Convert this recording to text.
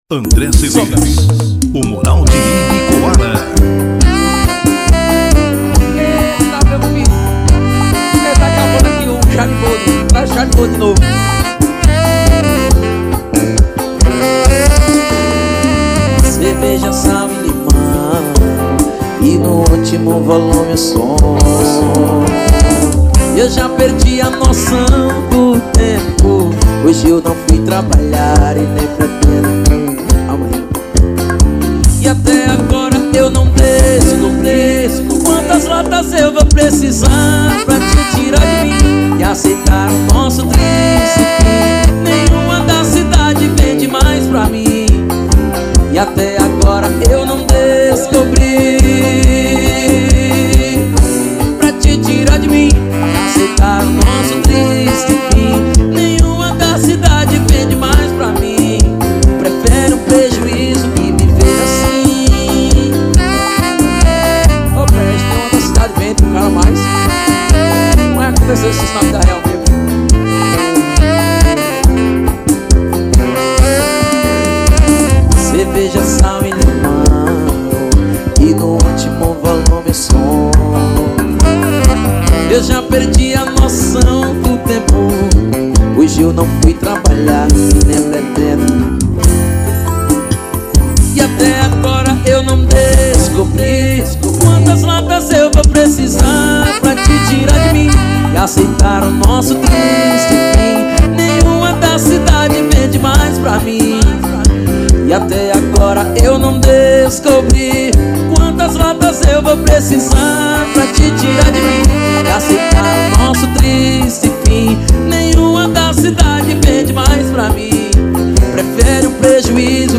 André Cedeiros, o moral de Ibicoara. Tá vendo, filho? Tá acabando aqui o Charlie. Traz o Charlie de novo. Cerveja, sal e limão, e no último volume o som. Eu já perdi a noção do tempo. Hoje eu não fui trabalhar e nem pretendo. E até agora eu não descobri quantas latas eu vou precisar pra te tirar de mim e aceitar o nosso triste fim. Nenhuma da cidade vende mais pra mim. E até agora eu não descobri pra te tirar de mim e aceitar o nosso triste fim. Nenhuma da cidade vende mais pra mim. Prefere um prejuízo que viver assim. Ô, Preste, tem uma da cidade vende um cara mais. Não vai acontecer isso na vida real mesmo. Cerveja, sal e limão, e no último volume som. Eu já perdi a noção do tempo. Hoje eu não fui trabalhar e nem pretendo. E até agora eu não descobri quantas latas eu vou precisar pra te tirar de mim e aceitar o nosso triste fim. Nenhuma da cidade vende mais pra mim. E até agora eu não descobri quantas latas eu vou precisar pra te tirar de mim e aceitar o nosso triste fim. Nenhuma da cidade vende mais pra mim. Prefere um prejuízo